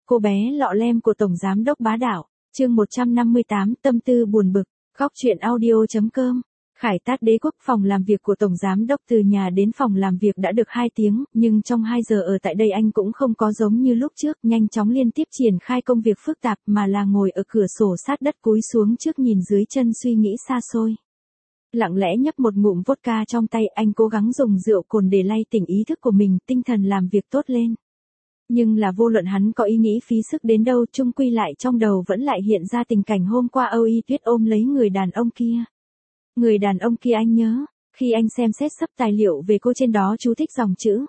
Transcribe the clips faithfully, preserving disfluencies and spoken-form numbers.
Cô bé lọ lem của Tổng Giám đốc bá đạo, chương một trăm năm mươi tám, tâm tư buồn bực, góc chuyện audio.com. Khải Tát Đế Quốc. Phòng làm việc của Tổng Giám đốc từ nhà đến phòng làm việc đã được hai tiếng, nhưng trong hai giờ ở tại đây anh cũng không có giống như lúc trước nhanh chóng liên tiếp triển khai công việc phức tạp mà là ngồi ở cửa sổ sát đất cúi xuống trước nhìn dưới chân suy nghĩ xa xôi. Lặng lẽ nhấp một ngụm vodka trong tay, anh cố gắng dùng rượu cồn để lay tỉnh ý thức của mình, tinh thần làm việc tốt lên. Nhưng là vô luận hắn có ý nghĩ phí sức đến đâu, chung quy lại trong đầu vẫn lại hiện ra tình cảnh hôm qua Âu Y Tuyết ôm lấy người đàn ông kia. Người đàn ông kia anh nhớ, khi anh xem xét sắp tài liệu về cô trên đó chú thích dòng chữ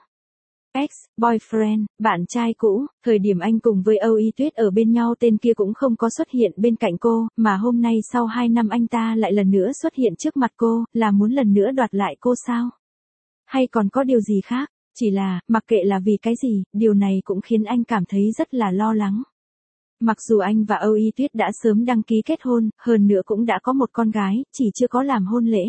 ex-boyfriend, bạn trai cũ, thời điểm anh cùng với Âu Y Tuyết ở bên nhau tên kia cũng không có xuất hiện bên cạnh cô, mà hôm nay sau hai năm anh ta lại lần nữa xuất hiện trước mặt cô, là muốn lần nữa đoạt lại cô sao? Hay còn có điều gì khác? Chỉ là, mặc kệ là vì cái gì, điều này cũng khiến anh cảm thấy rất là lo lắng. Mặc dù anh và Âu Y Tuyết đã sớm đăng ký kết hôn, hơn nữa cũng đã có một con gái, chỉ chưa có làm hôn lễ.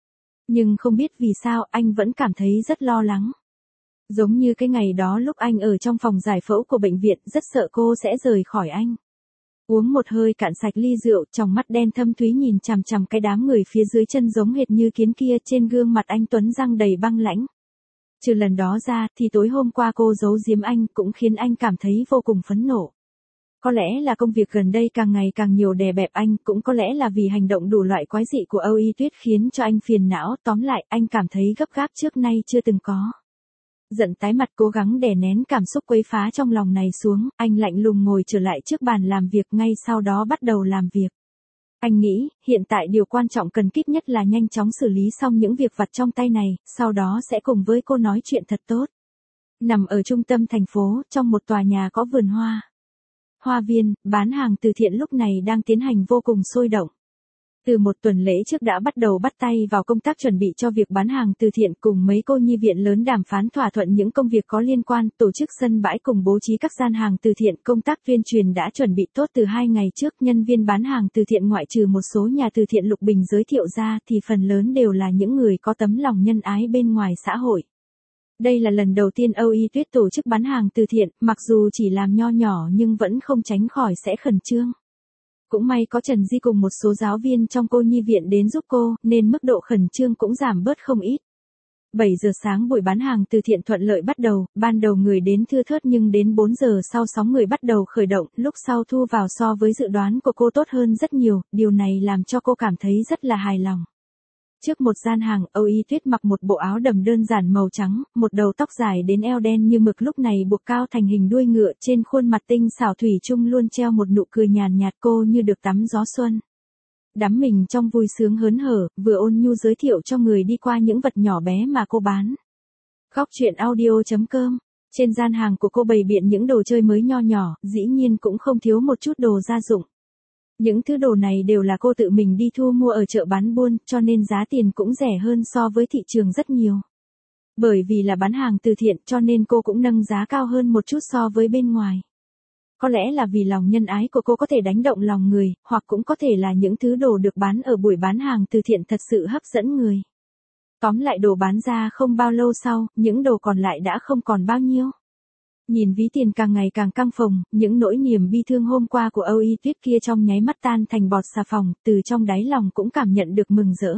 Nhưng không biết vì sao anh vẫn cảm thấy rất lo lắng. Giống như cái ngày đó lúc anh ở trong phòng giải phẫu của bệnh viện, rất sợ cô sẽ rời khỏi anh. Uống một hơi cạn sạch ly rượu, tròng mắt đen thâm thúy nhìn chằm chằm cái đám người phía dưới chân giống hệt như kiến kia, trên gương mặt anh tuấn răng đầy băng lãnh. Trừ lần đó ra, thì tối hôm qua cô giấu giếm anh cũng khiến anh cảm thấy vô cùng phẫn nộ. Có lẽ là công việc gần đây càng ngày càng nhiều đè bẹp anh, cũng có lẽ là vì hành động đủ loại quái dị của Âu Y Tuyết khiến cho anh phiền não, tóm lại anh cảm thấy gấp gáp trước nay chưa từng có. Giận tái mặt cố gắng đè nén cảm xúc quấy phá trong lòng này xuống, anh lạnh lùng ngồi trở lại trước bàn làm việc, ngay sau đó bắt đầu làm việc. Anh nghĩ, hiện tại điều quan trọng cần kíp nhất là nhanh chóng xử lý xong những việc vặt trong tay này, sau đó sẽ cùng với cô nói chuyện thật tốt. Nằm ở trung tâm thành phố, trong một tòa nhà có vườn hoa. Hoa viên, bán hàng từ thiện lúc này đang tiến hành vô cùng sôi động. Từ một tuần lễ trước đã bắt đầu bắt tay vào công tác chuẩn bị cho việc bán hàng từ thiện, cùng mấy cô nhi viện lớn đàm phán thỏa thuận những công việc có liên quan, tổ chức sân bãi cùng bố trí các gian hàng từ thiện. Công tác tuyên truyền đã chuẩn bị tốt từ hai ngày trước, nhân viên bán hàng từ thiện ngoại trừ một số nhà từ thiện Lục Bình giới thiệu ra thì phần lớn đều là những người có tấm lòng nhân ái bên ngoài xã hội. Đây là lần đầu tiên Âu Y Tuyết tổ chức bán hàng từ thiện, mặc dù chỉ làm nho nhỏ nhưng vẫn không tránh khỏi sẽ khẩn trương. Cũng may có Trần Di cùng một số giáo viên trong cô nhi viện đến giúp cô, nên mức độ khẩn trương cũng giảm bớt không ít. bảy giờ sáng buổi bán hàng từ thiện thuận lợi bắt đầu, ban đầu người đến thưa thớt nhưng đến bốn giờ sau sóng người bắt đầu khởi động, lúc sau thu vào so với dự đoán của cô tốt hơn rất nhiều, điều này làm cho cô cảm thấy rất là hài lòng. Trước một gian hàng, Âu Y Tuyết mặc một bộ áo đầm đơn giản màu trắng, một đầu tóc dài đến eo đen như mực lúc này buộc cao thành hình đuôi ngựa, trên khuôn mặt tinh xảo thủy chung luôn treo một nụ cười nhàn nhạt, cô như được tắm gió xuân. Đắm mình trong vui sướng hớn hở, vừa ôn nhu giới thiệu cho người đi qua những vật nhỏ bé mà cô bán. Góc chuyện audio.com. Trên gian hàng của cô bày biện những đồ chơi mới nho nhỏ, dĩ nhiên cũng không thiếu một chút đồ gia dụng. Những thứ đồ này đều là cô tự mình đi thu mua ở chợ bán buôn, cho nên giá tiền cũng rẻ hơn so với thị trường rất nhiều. Bởi vì là bán hàng từ thiện cho nên cô cũng nâng giá cao hơn một chút so với bên ngoài. Có lẽ là vì lòng nhân ái của cô có thể đánh động lòng người, hoặc cũng có thể là những thứ đồ được bán ở buổi bán hàng từ thiện thật sự hấp dẫn người. Tóm lại đồ bán ra không bao lâu sau, những đồ còn lại đã không còn bao nhiêu. Nhìn ví tiền càng ngày càng căng phồng, những nỗi niềm bi thương hôm qua của Âu Y Tuyết kia trong nháy mắt tan thành bọt xà phòng, từ trong đáy lòng cũng cảm nhận được mừng rỡ.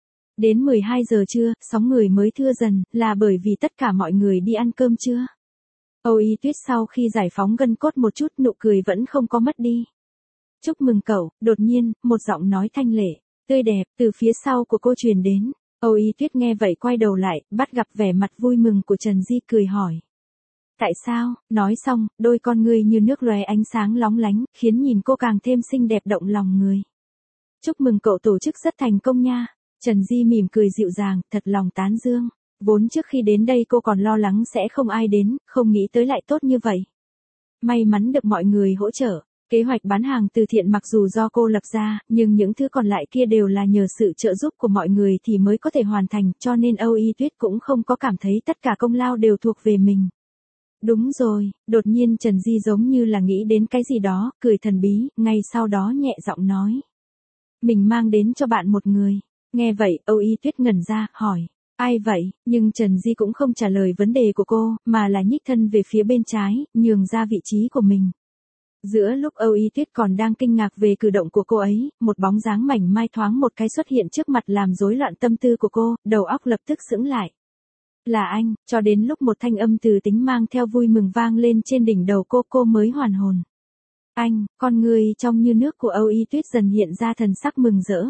Đến mười hai giờ trưa, sóng người mới thưa dần, là bởi vì tất cả mọi người đi ăn cơm trưa. Âu Y Tuyết sau khi giải phóng gân cốt một chút, nụ cười vẫn không có mất đi. Chúc mừng cậu, đột nhiên, một giọng nói thanh lệ, tươi đẹp, từ phía sau của cô truyền đến. Âu Y Tuyết nghe vậy quay đầu lại, bắt gặp vẻ mặt vui mừng của Trần Di, cười hỏi. Tại sao? Nói xong, đôi con ngươi như nước lóe ánh sáng lóng lánh, khiến nhìn cô càng thêm xinh đẹp động lòng người. Chúc mừng cậu tổ chức rất thành công nha. Trần Di mỉm cười dịu dàng, thật lòng tán dương. Vốn trước khi đến đây cô còn lo lắng sẽ không ai đến, không nghĩ tới lại tốt như vậy. May mắn được mọi người hỗ trợ. Kế hoạch bán hàng từ thiện mặc dù do cô lập ra, nhưng những thứ còn lại kia đều là nhờ sự trợ giúp của mọi người thì mới có thể hoàn thành, cho nên Âu Y Tuyết cũng không có cảm thấy tất cả công lao đều thuộc về mình. Đúng rồi, đột nhiên Trần Di giống như là nghĩ đến cái gì đó, cười thần bí, ngay sau đó nhẹ giọng nói. Mình mang đến cho bạn một người. Nghe vậy, Âu Y Tuyết ngẩn ra, hỏi. Ai vậy? Nhưng Trần Di cũng không trả lời vấn đề của cô, mà là nhích thân về phía bên trái, nhường ra vị trí của mình. Giữa lúc Âu Y Tuyết còn đang kinh ngạc về cử động của cô ấy, một bóng dáng mảnh mai thoáng một cái xuất hiện trước mặt làm rối loạn tâm tư của cô, đầu óc lập tức sững lại. Là anh, cho đến lúc một thanh âm từ tính mang theo vui mừng vang lên trên đỉnh đầu cô, cô mới hoàn hồn. Anh, con người trong như nước của Âu Y Tuyết dần hiện ra thần sắc mừng rỡ.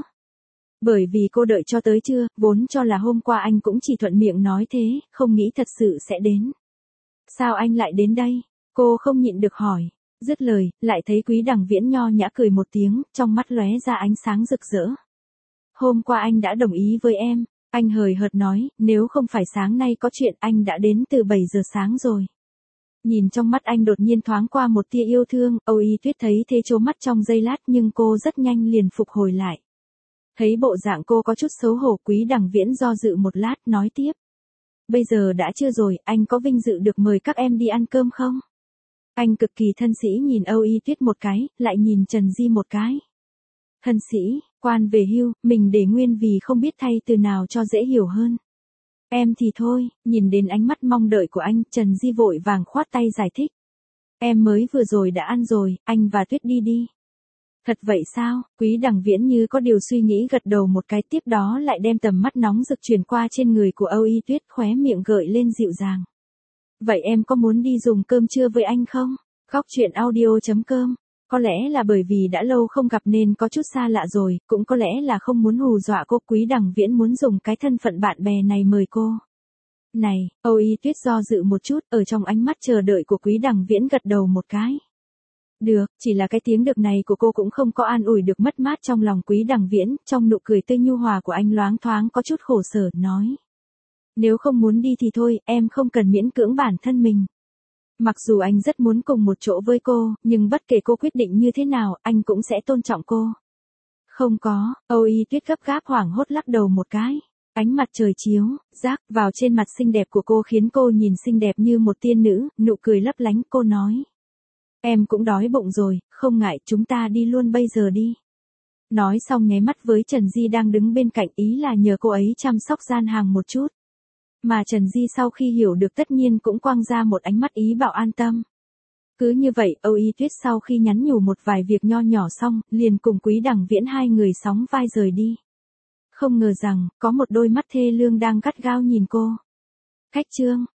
Bởi vì cô đợi cho tới trưa, vốn cho là hôm qua anh cũng chỉ thuận miệng nói thế, không nghĩ thật sự sẽ đến. Sao anh lại đến đây? Cô không nhịn được hỏi. Dứt lời, lại thấy Quý Đằng Viễn nho nhã cười một tiếng, trong mắt lóe ra ánh sáng rực rỡ. Hôm qua anh đã đồng ý với em, anh hời hợt nói, nếu không phải sáng nay có chuyện anh đã đến từ bảy giờ sáng rồi. Nhìn trong mắt anh đột nhiên thoáng qua một tia yêu thương, Âu Y Tuyết thấy thế trố mắt trong giây lát nhưng cô rất nhanh liền phục hồi lại. Thấy bộ dạng cô có chút xấu hổ, Quý Đằng Viễn do dự một lát, nói tiếp. Bây giờ đã trưa rồi, anh có vinh dự được mời các em đi ăn cơm không? Anh cực kỳ thân sĩ nhìn Âu Y Tuyết một cái, lại nhìn Trần Di một cái. Thân sĩ, quan về hưu, mình để nguyên vì không biết thay từ nào cho dễ hiểu hơn. Em thì thôi, nhìn đến ánh mắt mong đợi của anh, Trần Di vội vàng khoát tay giải thích. Em mới vừa rồi đã ăn rồi, anh và Tuyết đi đi. Thật vậy sao? Quý Đằng Viễn như có điều suy nghĩ gật đầu một cái, tiếp đó lại đem tầm mắt nóng rực chuyển qua trên người của Âu Y Tuyết, khóe miệng gợi lên dịu dàng. Vậy em có muốn đi dùng cơm trưa với anh không? Góc chuyện audio chấm com. Có lẽ là bởi vì đã lâu không gặp nên có chút xa lạ rồi, cũng có lẽ là không muốn hù dọa cô, Quý Đằng Viễn muốn dùng cái thân phận bạn bè này mời cô. Này, Âu Y Tuyết do dự một chút, ở trong ánh mắt chờ đợi của Quý Đằng Viễn gật đầu một cái. Được, chỉ là cái tiếng được này của cô cũng không có an ủi được mất mát trong lòng Quý Đằng Viễn, trong nụ cười tươi nhu hòa của anh loáng thoáng có chút khổ sở, nói. Nếu không muốn đi thì thôi, em không cần miễn cưỡng bản thân mình. Mặc dù anh rất muốn cùng một chỗ với cô, nhưng bất kể cô quyết định như thế nào, anh cũng sẽ tôn trọng cô. Không có, Âu Y Tuyết gấp gáp hoảng hốt lắc đầu một cái. Ánh mặt trời chiếu, rác vào trên mặt xinh đẹp của cô khiến cô nhìn xinh đẹp như một tiên nữ, nụ cười lấp lánh, cô nói. Em cũng đói bụng rồi, không ngại, chúng ta đi luôn bây giờ đi. Nói xong nháy mắt với Trần Di đang đứng bên cạnh, ý là nhờ cô ấy chăm sóc gian hàng một chút. Mà Trần Di sau khi hiểu được tất nhiên cũng quăng ra một ánh mắt ý bảo an tâm. Cứ như vậy, Âu Y Tuyết sau khi nhắn nhủ một vài việc nho nhỏ xong, liền cùng Quý Đằng Viễn hai người sóng vai rời đi. Không ngờ rằng, có một đôi mắt thê lương đang gắt gao nhìn cô. Khách trương,